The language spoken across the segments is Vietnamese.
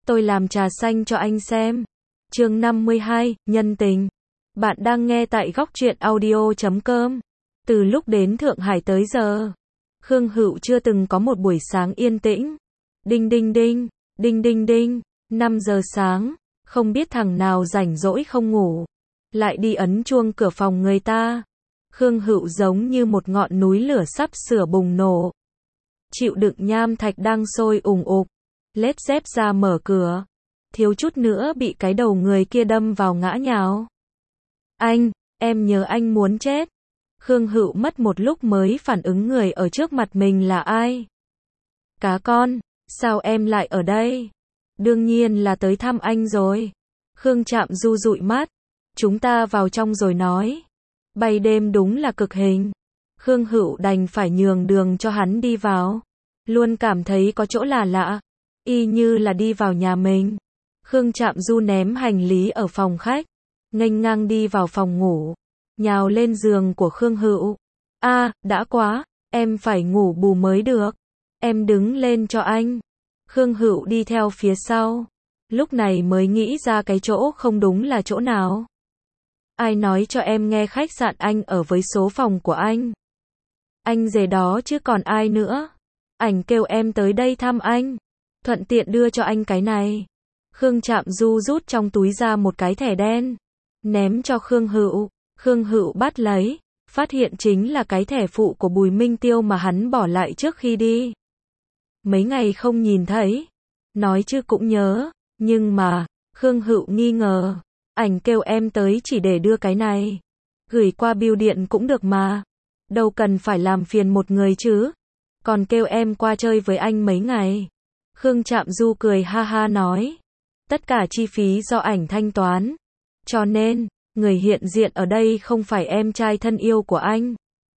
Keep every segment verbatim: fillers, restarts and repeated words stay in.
tôi làm trà xanh cho anh xem. Chương năm mươi hai, nhân tình. Bạn đang nghe tại góc truyện audio chấm com. Từ lúc đến Thượng Hải tới giờ, Khương Hựu chưa từng có một buổi sáng yên tĩnh. Đinh đinh đinh, đinh đinh đinh, năm giờ sáng, không biết thằng nào rảnh rỗi không ngủ, lại đi ấn chuông cửa phòng người ta. Khương Hựu giống như một ngọn núi lửa sắp sửa bùng nổ. Chịu đựng nham thạch đang sôi ùng ục, lết dép ra mở cửa, thiếu chút nữa bị cái đầu người kia đâm vào ngã nhào. Anh, em nhớ anh muốn chết. Khương Hựu mất một lúc mới phản ứng người ở trước mặt mình là ai. Cá con, sao em lại ở đây? Đương nhiên là tới thăm anh rồi. Khương Trạm Du dụi mắt. Chúng ta vào trong rồi nói. Bay đêm đúng là cực hình. Khương Hựu đành phải nhường đường cho hắn đi vào. Luôn cảm thấy có chỗ là lạ, y như là đi vào nhà mình. Khương Trạm Du ném hành lý ở phòng khách, nghênh ngang đi vào phòng ngủ, nhào lên giường của Khương Hựu. A, à, đã quá, em phải ngủ bù mới được. Em đứng lên cho anh. Khương Hựu đi theo phía sau, lúc này mới nghĩ ra cái chỗ không đúng là chỗ nào. Ai nói cho em nghe khách sạn anh ở với số phòng của anh? Anh rể đó chứ còn ai nữa. Ảnh kêu em tới đây thăm anh, thuận tiện đưa cho anh cái này. Khương Trạm Du rút trong túi ra một cái thẻ đen, ném cho Khương Hựu. Khương Hựu bắt lấy, phát hiện chính là cái thẻ phụ của Bùi Minh Tiêu mà hắn bỏ lại trước khi đi. Mấy ngày không nhìn thấy, nói chứ cũng nhớ, nhưng mà, Khương Hựu nghi ngờ, ảnh kêu em tới chỉ để đưa cái này, gửi qua bưu điện cũng được mà, đâu cần phải làm phiền một người chứ, còn kêu em qua chơi với anh mấy ngày. Khương Trạm Du cười ha ha nói, tất cả chi phí do ảnh thanh toán, cho nên, người hiện diện ở đây không phải em trai thân yêu của anh,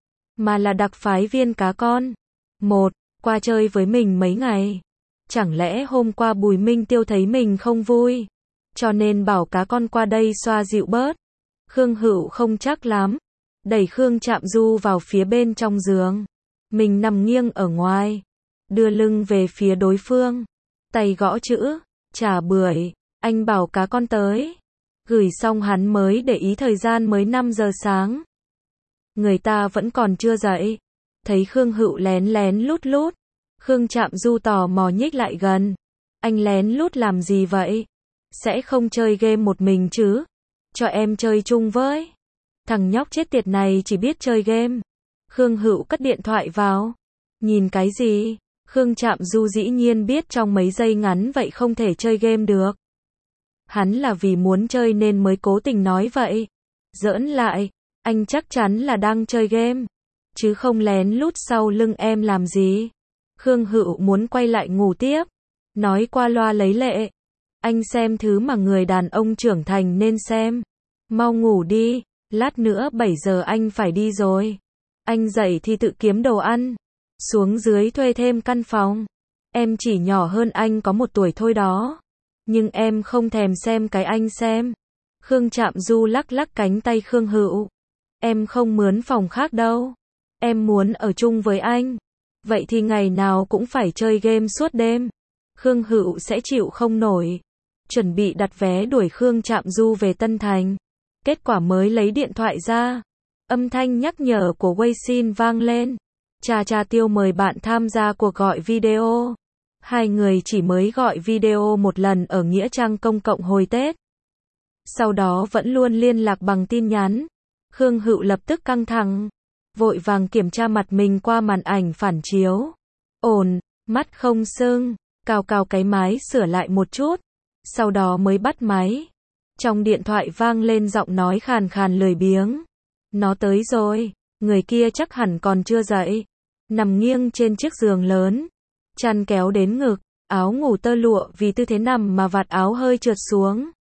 mà là đặc phái viên cá con. Một, qua chơi với mình mấy ngày. Chẳng lẽ hôm qua Bùi Minh Tiêu thấy mình không vui, cho nên bảo cá con qua đây xoa dịu bớt. Khương Hựu không chắc lắm, đẩy Khương Trạm Du vào phía bên trong giường. Mình nằm nghiêng ở ngoài, đưa lưng về phía đối phương, tay gõ chữ, trà bưởi, anh bảo cá con tới. Gửi xong hắn mới để ý thời gian mới năm giờ sáng. Người ta vẫn còn chưa dậy. Thấy Khương Hựu lén lén lút lút, Khương Trạm Du tò mò nhích lại gần. Anh lén lút làm gì vậy? Sẽ không chơi game một mình chứ? Cho em chơi chung với. Thằng nhóc chết tiệt này chỉ biết chơi game. Khương Hựu cất điện thoại vào. Nhìn cái gì? Khương Trạm Du dĩ nhiên biết trong mấy giây ngắn vậy không thể chơi game được. Hắn là vì muốn chơi nên mới cố tình nói vậy. Giỡn lại, anh chắc chắn là đang chơi game, chứ không lén lút sau lưng em làm gì. Khương Hựu muốn quay lại ngủ tiếp, nói qua loa lấy lệ. Anh xem thứ mà người đàn ông trưởng thành nên xem. Mau ngủ đi, lát nữa bảy giờ anh phải đi rồi. Anh dậy thì tự kiếm đồ ăn, xuống dưới thuê thêm căn phòng. Em chỉ nhỏ hơn anh có một tuổi thôi đó. Nhưng em không thèm xem cái anh xem. Khương Trạm Du lắc lắc cánh tay Khương Hựu. Em không mướn phòng khác đâu. Em muốn ở chung với anh. Vậy thì ngày nào cũng phải chơi game suốt đêm. Khương Hựu sẽ chịu không nổi. Chuẩn bị đặt vé đuổi Khương Trạm Du về Tân Thành. Kết quả mới lấy điện thoại ra. Âm thanh nhắc nhở của Weixin vang lên. Cha cha Tiêu mời bạn tham gia cuộc gọi video. Hai người chỉ mới gọi video một lần ở nghĩa trang công cộng hồi Tết. Sau đó vẫn luôn liên lạc bằng tin nhắn. Khương Hựu lập tức căng thẳng, vội vàng kiểm tra mặt mình qua màn ảnh phản chiếu. Ổn, mắt không sưng, cào cào cái máy sửa lại một chút, sau đó mới bắt máy. Trong điện thoại vang lên giọng nói khàn khàn lười biếng. Nó tới rồi, người kia chắc hẳn còn chưa dậy. Nằm nghiêng trên chiếc giường lớn, chăn kéo đến ngực, áo ngủ tơ lụa vì tư thế nằm mà vạt áo hơi trượt xuống.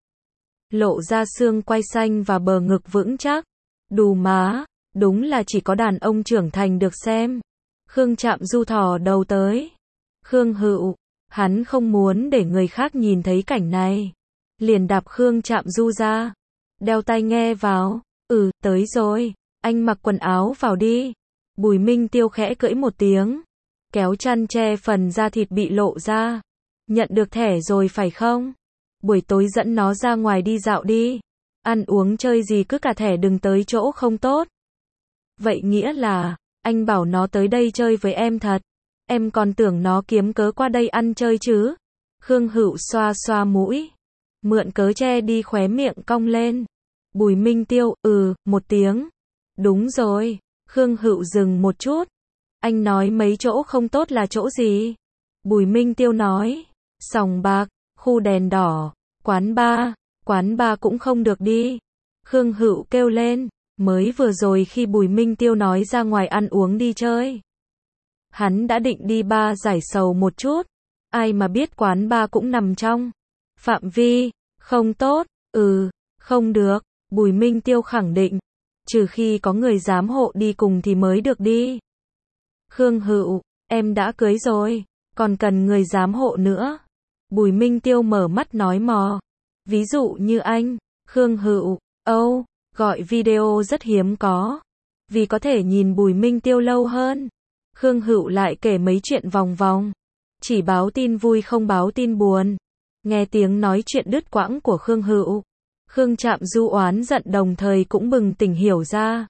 Lộ ra xương quai xanh và bờ ngực vững chắc. Đù má, đúng là chỉ có đàn ông trưởng thành được xem. Khương Trạm Du thò đầu tới. Khương Hựu, hắn không muốn để người khác nhìn thấy cảnh này. Liền đạp Khương Trạm Du ra. Đeo tai nghe vào. Ừ, tới rồi. Anh mặc quần áo vào đi. Bùi Minh Tiêu khẽ cưỡi một tiếng, kéo chăn che phần da thịt bị lộ ra. Nhận được thẻ rồi phải không? Buổi tối dẫn nó ra ngoài đi dạo đi. Ăn uống chơi gì cứ cả thẻ đừng tới chỗ không tốt. Vậy nghĩa là, anh bảo nó tới đây chơi với em thật. Em còn tưởng nó kiếm cớ qua đây ăn chơi chứ. Khương Hữu xoa xoa mũi. Mượn cớ che đi khóe miệng cong lên. Bùi Minh Tiêu, ừ, một tiếng. Đúng rồi. Khương Hữu dừng một chút. Anh nói mấy chỗ không tốt là chỗ gì? Bùi Minh Tiêu nói. Sòng bạc, khu đèn đỏ, quán bar. Quán bar cũng không được đi. Khương Hữu kêu lên. Mới vừa rồi khi Bùi Minh Tiêu nói ra ngoài ăn uống đi chơi. Hắn đã định đi bar giải sầu một chút. Ai mà biết quán bar cũng nằm trong phạm vi, không tốt, ừ, không được, Bùi Minh Tiêu khẳng định. Trừ khi có người giám hộ đi cùng thì mới được đi. Khương Hữu, em đã cưới rồi, còn cần người giám hộ nữa. Bùi Minh Tiêu mở mắt nói mò. Ví dụ như anh, Khương Hữu, âu, oh, gọi video rất hiếm có. Vì có thể nhìn Bùi Minh Tiêu lâu hơn. Khương Hữu lại kể mấy chuyện vòng vòng. Chỉ báo tin vui không báo tin buồn. Nghe tiếng nói chuyện đứt quãng của Khương Hữu. Khương Trạm Du oán giận đồng thời cũng bừng tỉnh hiểu ra.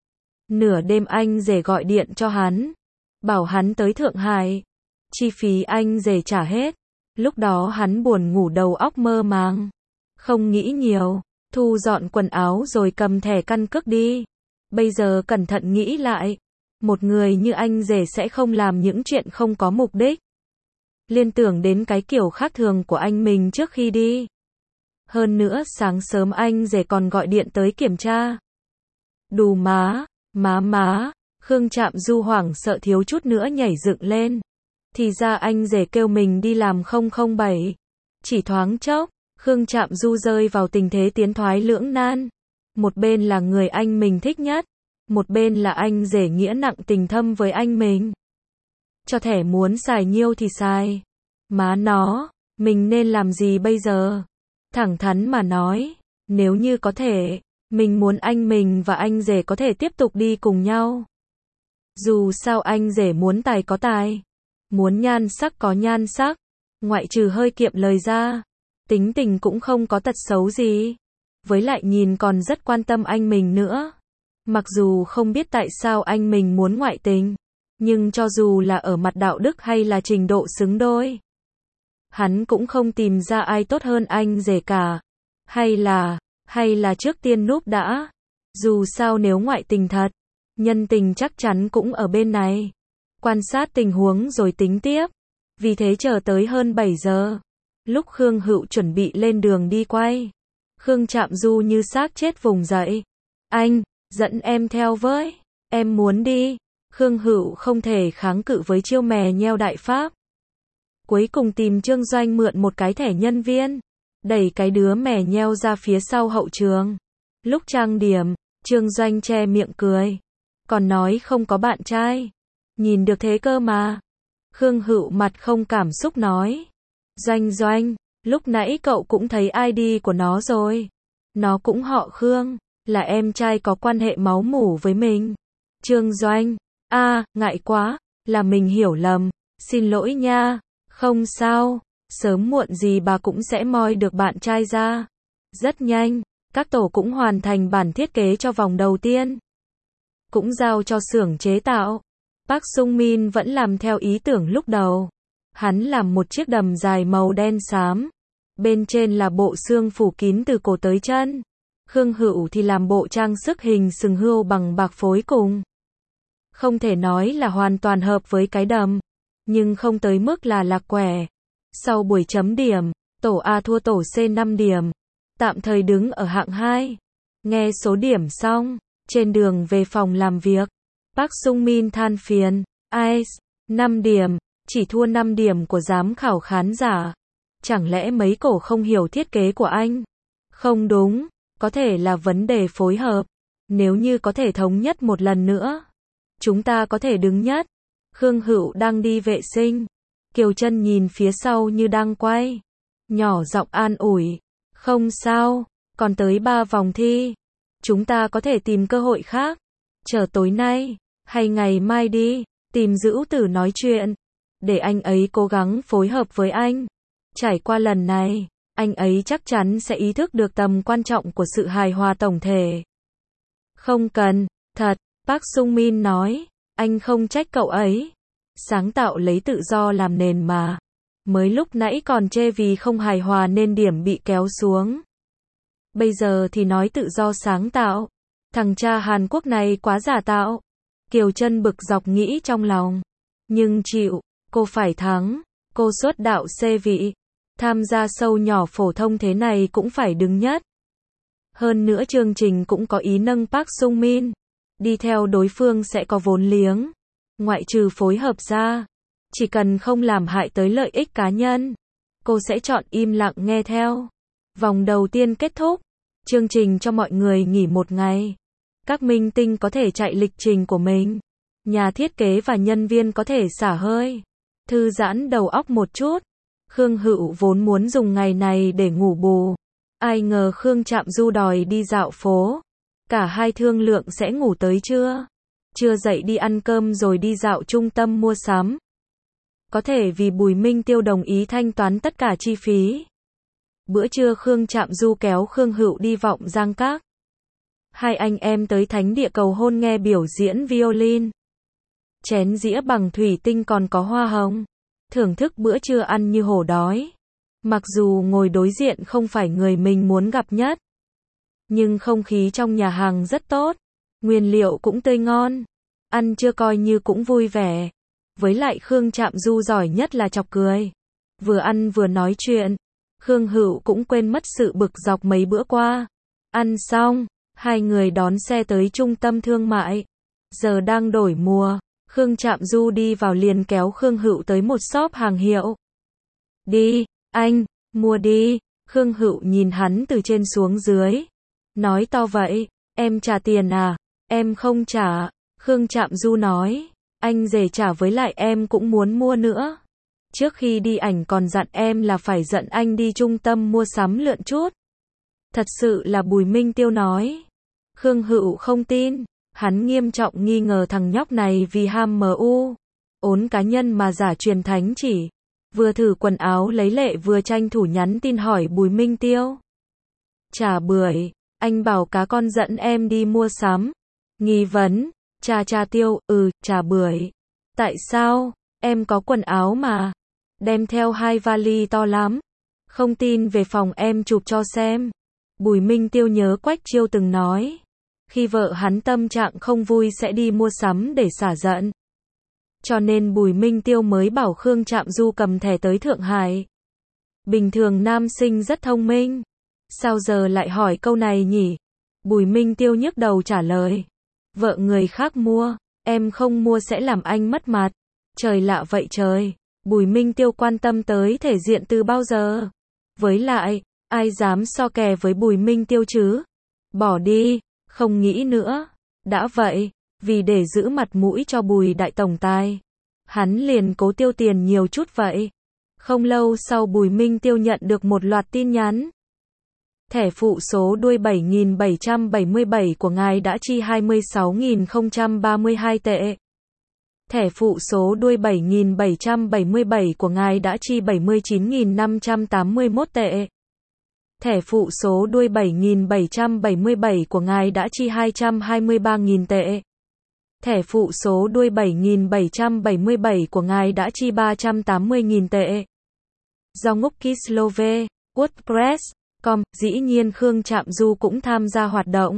Nửa đêm anh rể gọi điện cho hắn. Bảo hắn tới Thượng Hải. Chi phí anh rể trả hết. Lúc đó hắn buồn ngủ đầu óc mơ màng. Không nghĩ nhiều. Thu dọn quần áo rồi cầm thẻ căn cước đi. Bây giờ cẩn thận nghĩ lại. Một người như anh rể sẽ không làm những chuyện không có mục đích. Liên tưởng đến cái kiểu khác thường của anh mình trước khi đi. Hơn nữa sáng sớm anh rể còn gọi điện tới kiểm tra. Đù má, má má, Khương Trạm Du hoảng sợ thiếu chút nữa nhảy dựng lên. Thì ra anh rể kêu mình đi làm không không bảy. Chỉ thoáng chốc, Khương Trạm Du rơi vào tình thế tiến thoái lưỡng nan. Một bên là người anh mình thích nhất. Một bên là anh rể nghĩa nặng tình thâm với anh mình. Cho thẻ muốn xài nhiêu thì xài. Má nó, mình nên làm gì bây giờ? Thẳng thắn mà nói, nếu như có thể, mình muốn anh mình và anh rể có thể tiếp tục đi cùng nhau. Dù sao anh rể muốn tài có tài, muốn nhan sắc có nhan sắc, ngoại trừ hơi kiệm lời ra, tính tình cũng không có tật xấu gì. Với lại nhìn còn rất quan tâm anh mình nữa. Mặc dù không biết tại sao anh mình muốn ngoại tình, nhưng cho dù là ở mặt đạo đức hay là trình độ xứng đôi, hắn cũng không tìm ra ai tốt hơn anh rể cả. Hay là, hay là trước tiên núp đã. Dù sao nếu ngoại tình thật, nhân tình chắc chắn cũng ở bên này. Quan sát tình huống rồi tính tiếp. Vì thế chờ tới hơn bảy giờ. Lúc Khương Hữu chuẩn bị lên đường đi quay, Khương Trạm Du như xác chết vùng dậy. Anh, dẫn em theo với. Em muốn đi. Khương Hữu không thể kháng cự với chiêu mè nheo đại pháp. Cuối cùng tìm Trương Doanh mượn một cái thẻ nhân viên. Đẩy cái đứa mè nheo ra phía sau hậu trường. Lúc trang điểm, Trương Doanh che miệng cười. Còn nói không có bạn trai. Nhìn được thế cơ mà. Khương Hữu mặt không cảm xúc nói. Doanh Doanh, lúc nãy cậu cũng thấy i đê của nó rồi. Nó cũng họ Khương, là em trai có quan hệ máu mủ với mình. Trương Doanh, a à, ngại quá, là mình hiểu lầm, xin lỗi nha. Không sao, sớm muộn gì bà cũng sẽ moi được bạn trai ra. Rất nhanh, các tổ cũng hoàn thành bản thiết kế cho vòng đầu tiên. Cũng giao cho xưởng chế tạo. Park Sung Min vẫn làm theo ý tưởng lúc đầu. Hắn làm một chiếc đầm dài màu đen xám. Bên trên là bộ xương phủ kín từ cổ tới chân. Khương Hữu thì làm bộ trang sức hình sừng hươu bằng bạc phối cùng. Không thể nói là hoàn toàn hợp với cái đầm, nhưng không tới mức là lạc quẻ. Sau buổi chấm điểm, tổ A thua tổ C năm điểm, tạm thời đứng ở hạng hai. Nghe số điểm xong, trên đường về phòng làm việc, Park Sung Min than phiền, Ice, năm điểm, chỉ thua năm điểm của giám khảo khán giả. Chẳng lẽ mấy cổ không hiểu thiết kế của anh? Không đúng, có thể là vấn đề phối hợp. Nếu như có thể thống nhất một lần nữa, chúng ta có thể đứng nhất. Khương Hữu đang đi vệ sinh. Kiều Trân nhìn phía sau như đang quay. Nhỏ giọng an ủi. Không sao, còn tới ba vòng thi. Chúng ta có thể tìm cơ hội khác. Chờ tối nay, hay ngày mai đi, tìm Dữu Tử nói chuyện. Để anh ấy cố gắng phối hợp với anh. Trải qua lần này, anh ấy chắc chắn sẽ ý thức được tầm quan trọng của sự hài hòa tổng thể. Không cần, thật, Park Sung Min nói, anh không trách cậu ấy. Sáng tạo lấy tự do làm nền mà. Mới lúc nãy còn chê vì không hài hòa nên điểm bị kéo xuống. Bây giờ thì nói tự do sáng tạo. Thằng cha Hàn Quốc này quá giả tạo. Kiều Trân bực dọc nghĩ trong lòng. Nhưng chịu, cô phải thắng. Cô xuất đạo C vị. Tham gia show nhỏ phổ thông thế này cũng phải đứng nhất. Hơn nữa chương trình cũng có ý nâng Park Sung Min. Đi theo đối phương sẽ có vốn liếng. Ngoại trừ phối hợp ra. Chỉ cần không làm hại tới lợi ích cá nhân. Cô sẽ chọn im lặng nghe theo. Vòng đầu tiên kết thúc. Chương trình cho mọi người nghỉ một ngày. Các minh tinh có thể chạy lịch trình của mình. Nhà thiết kế và nhân viên có thể xả hơi. Thư giãn đầu óc một chút. Khương Hựu vốn muốn dùng ngày này để ngủ bù. Ai ngờ Khương Trạm Du đòi đi dạo phố. Cả hai thương lượng sẽ ngủ tới trưa. Trưa dậy đi ăn cơm rồi đi dạo trung tâm mua sắm. Có thể vì Bùi Minh Tiêu đồng ý thanh toán tất cả chi phí. Bữa trưa Khương Trạm Du kéo Khương Hựu đi Vọng Giang Các. Hai anh em tới thánh địa cầu hôn nghe biểu diễn violin. Chén dĩa bằng thủy tinh còn có hoa hồng. Thưởng thức bữa trưa ăn như hổ đói. Mặc dù ngồi đối diện không phải người mình muốn gặp nhất. Nhưng không khí trong nhà hàng rất tốt. Nguyên liệu cũng tươi ngon. Ăn chưa coi như cũng vui vẻ. Với lại Khương Trạm Du giỏi nhất là chọc cười. Vừa ăn vừa nói chuyện. Khương Hựu cũng quên mất sự bực dọc mấy bữa qua. Ăn xong, hai người đón xe tới trung tâm thương mại. Giờ đang đổi mùa. Khương Trạm Du đi vào liền kéo Khương Hựu tới một shop hàng hiệu. Đi, anh, mua đi. Khương Hựu nhìn hắn từ trên xuống dưới. Nói to vậy, em trả tiền à? Em không trả. Khương Trạm Du nói, anh rể trả với lại em cũng muốn mua nữa. Trước khi đi ảnh còn dặn em là phải dẫn anh đi trung tâm mua sắm lượn chút. Thật sự là Bùi Minh Tiêu nói. Khương Hựu không tin. Hắn nghiêm trọng nghi ngờ thằng nhóc này vì ham em u. Ốn cá nhân mà giả truyền thánh chỉ. Vừa thử quần áo lấy lệ vừa tranh thủ nhắn tin hỏi Bùi Minh Tiêu. Chả bưởi, anh bảo cá con dẫn em đi mua sắm. Nghi vấn, chà chà Tiêu, ừ, chả bưởi. Tại sao, em có quần áo mà. Đem theo hai vali to lắm. Không tin về phòng em chụp cho xem. Bùi Minh Tiêu nhớ Quách Chiêu từng nói. Khi vợ hắn tâm trạng không vui sẽ đi mua sắm để xả giận. Cho nên Bùi Minh Tiêu mới bảo Khương Trạm Du cầm thẻ tới Thượng Hải. Bình thường nam sinh rất thông minh. Sao giờ lại hỏi câu này nhỉ? Bùi Minh Tiêu nhức đầu trả lời. Vợ người khác mua, em không mua sẽ làm anh mất mặt. Trời lạ vậy trời. Bùi Minh Tiêu quan tâm tới thể diện từ bao giờ? Với lại, ai dám so kè với Bùi Minh Tiêu chứ? Bỏ đi, không nghĩ nữa. Đã vậy, vì để giữ mặt mũi cho Bùi đại tổng tài, hắn liền cố tiêu tiền nhiều chút vậy. Không lâu sau Bùi Minh Tiêu nhận được một loạt tin nhắn. Thẻ phụ số đuôi bảy nghìn bảy trăm bảy mươi bảy của ngài đã chi hai mươi sáu nghìn không trăm ba mươi hai tệ. Thẻ phụ số đuôi bảy nghìn bảy trăm bảy mươi bảy của ngài đã chi bảy mươi chín nghìn năm trăm tám mươi mốt tệ. Thẻ phụ số đuôi bảy nghìn bảy trăm bảy mươi bảy của ngài đã chi hai trăm hai mươi ba nghìn tệ. Thẻ phụ số đuôi bảy nghìn bảy trăm bảy mươi bảy của ngài đã chi ba trăm tám mươi nghìn tệ. Do ngốc Kislove, WordPress, com, dĩ nhiên Khương Trạm Du cũng tham gia hoạt động.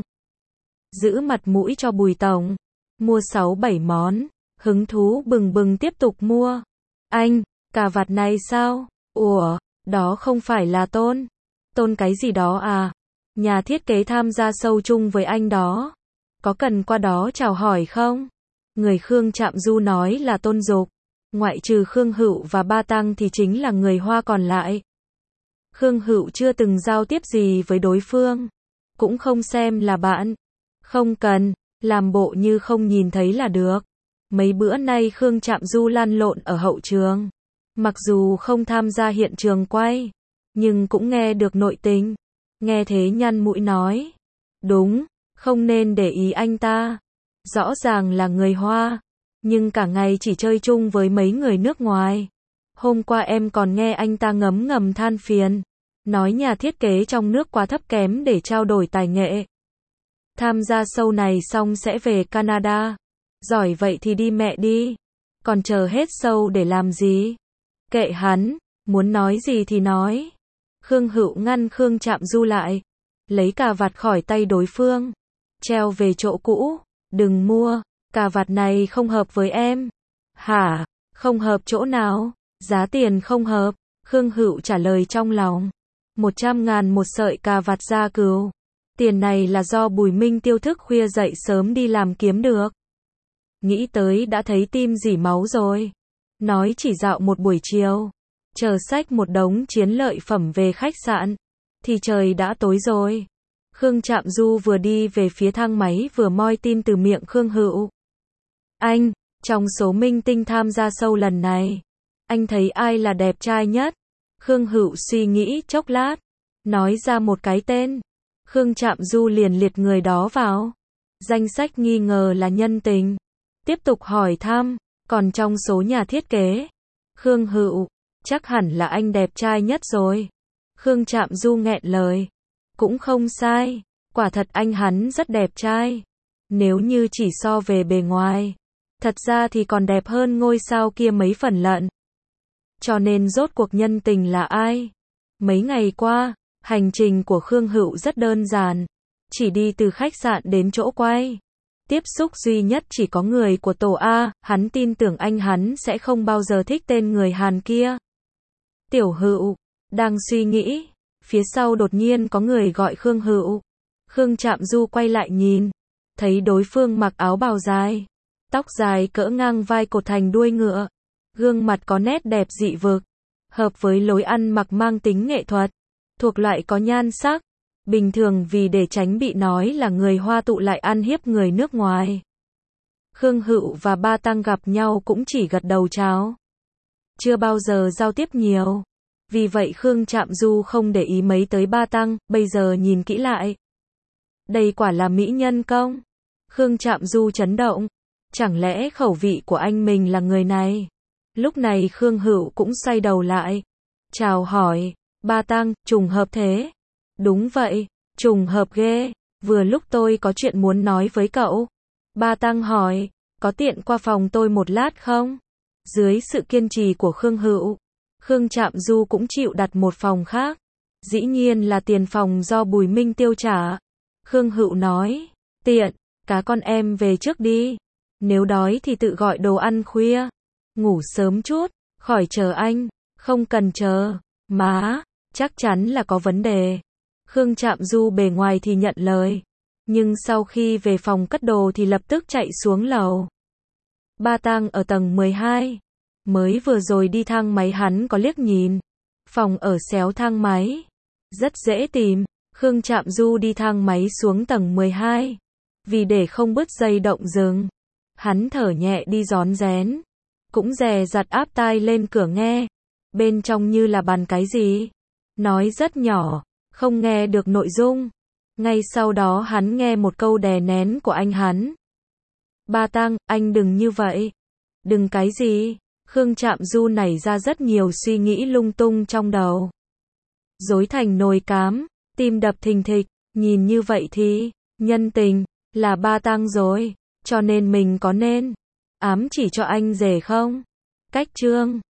Giữ mặt mũi cho Bùi tổng. Mua sáu bảy món. Hứng thú bừng bừng tiếp tục mua. Anh, cà vạt này sao? Ủa, đó không phải là Tôn. Tôn cái gì đó à? Nhà thiết kế tham gia show chung với anh đó. Có cần qua đó chào hỏi không? Người Khương Trạm Du nói là Tôn Dục. Ngoại trừ Khương Hựu và Ba Tăng thì chính là người Hoa còn lại. Khương Hựu chưa từng giao tiếp gì với đối phương. Cũng không xem là bạn. Không cần, làm bộ như không nhìn thấy là được. Mấy bữa nay Khương Trạm Du lăn lộn ở hậu trường. Mặc dù không tham gia hiện trường quay, nhưng cũng nghe được nội tình. Nghe thế nhăn mũi nói. Đúng, không nên để ý anh ta. Rõ ràng là người Hoa, nhưng cả ngày chỉ chơi chung với mấy người nước ngoài. Hôm qua em còn nghe anh ta ngấm ngầm than phiền, nói nhà thiết kế trong nước quá thấp kém để trao đổi tài nghệ. Tham gia show này xong sẽ về Canada. Giỏi vậy thì đi mẹ đi. Còn chờ hết show để làm gì? Kệ hắn, muốn nói gì thì nói. Khương Hữu ngăn Khương Trạm Du lại, lấy cà vạt khỏi tay đối phương, treo về chỗ cũ. Đừng mua, cà vạt này không hợp với em. Hả? Không hợp chỗ nào? Giá tiền không hợp. Khương Hữu trả lời trong lòng. Một trăm ngàn một sợi cà vạt da cừu. Tiền này là do Bùi Minh Tiêu thức khuya dậy sớm đi làm kiếm được. Nghĩ tới đã thấy tim rỉ máu rồi. Nói chỉ dạo một buổi chiều, chờ xách một đống chiến lợi phẩm về khách sạn, thì trời đã tối rồi. Khương Trạm Du vừa đi về phía thang máy vừa moi tin từ miệng Khương Hữu. Anh, trong số minh tinh tham gia show lần này, anh thấy ai là đẹp trai nhất? Khương Hữu suy nghĩ chốc lát, nói ra một cái tên. Khương Trạm Du liền liệt người đó vào danh sách nghi ngờ là nhân tình. Tiếp tục hỏi thăm, còn trong số nhà thiết kế, Khương Hữu, chắc hẳn là anh đẹp trai nhất rồi. Khương Trạm Du nghẹn lời. Cũng không sai, quả thật anh hắn rất đẹp trai. Nếu như chỉ so về bề ngoài, thật ra thì còn đẹp hơn ngôi sao kia mấy phần lận. Cho nên rốt cuộc nhân tình là ai? Mấy ngày qua, hành trình của Khương Hữu rất đơn giản, chỉ đi từ khách sạn đến chỗ quay. Tiếp xúc duy nhất chỉ có người của tổ A, hắn tin tưởng anh hắn sẽ không bao giờ thích tên người Hàn kia. Tiểu Hữu, đang suy nghĩ, phía sau đột nhiên có người gọi Khương Hữu. Khương Trạm Du quay lại nhìn, thấy đối phương mặc áo bào dài, tóc dài cỡ ngang vai cột thành đuôi ngựa, gương mặt có nét đẹp dị vực, hợp với lối ăn mặc mang tính nghệ thuật, thuộc loại có nhan sắc. Bình thường vì để tránh bị nói là người Hoa tụ lại ăn hiếp người nước ngoài, Khương Hữu và Ba Tăng gặp nhau cũng chỉ gật đầu chào, chưa bao giờ giao tiếp nhiều. Vì vậy Khương Trạm Du không để ý mấy tới Ba Tăng, bây giờ nhìn kỹ lại. Đây quả là mỹ nhân công. Khương Trạm Du chấn động. Chẳng lẽ khẩu vị của anh mình là người này? Lúc này Khương Hữu cũng xoay đầu lại, chào hỏi, Ba Tăng, trùng hợp thế. Đúng vậy, trùng hợp ghê, vừa lúc tôi có chuyện muốn nói với cậu. Ba Tăng hỏi, có tiện qua phòng tôi một lát không? Dưới sự kiên trì của Khương Hữu, Khương Trạm Du cũng chịu đặt một phòng khác. Dĩ nhiên là tiền phòng do Bùi Minh Tiêu trả. Khương Hữu nói, tiện, cá con em về trước đi. Nếu đói thì tự gọi đồ ăn khuya. Ngủ sớm chút, khỏi chờ anh. Không cần chờ, má, chắc chắn là có vấn đề. Khương Trạm Du bề ngoài thì nhận lời, nhưng sau khi về phòng cất đồ thì lập tức chạy xuống lầu. Ba Tăng ở tầng mười hai. Mới vừa rồi đi thang máy hắn có liếc nhìn. Phòng ở xéo thang máy, rất dễ tìm. Khương Trạm Du đi thang máy xuống tầng mười hai. Vì để không bứt dây động rừng, hắn thở nhẹ đi rón rén, cũng dè dặt áp tai lên cửa nghe. Bên trong như là bàn cái gì, nói rất nhỏ, không nghe được nội dung. Ngay sau đó hắn nghe một câu đè nén của anh hắn. Ba Tăng, anh đừng như vậy. Đừng cái gì? Khương Trạm Du nảy ra rất nhiều suy nghĩ lung tung trong đầu. Rối thành nồi cám, tim đập thình thịch, nhìn như vậy thì, nhân tình, là Ba Tăng rồi, cho nên mình có nên ám chỉ cho anh rể không? Cách chương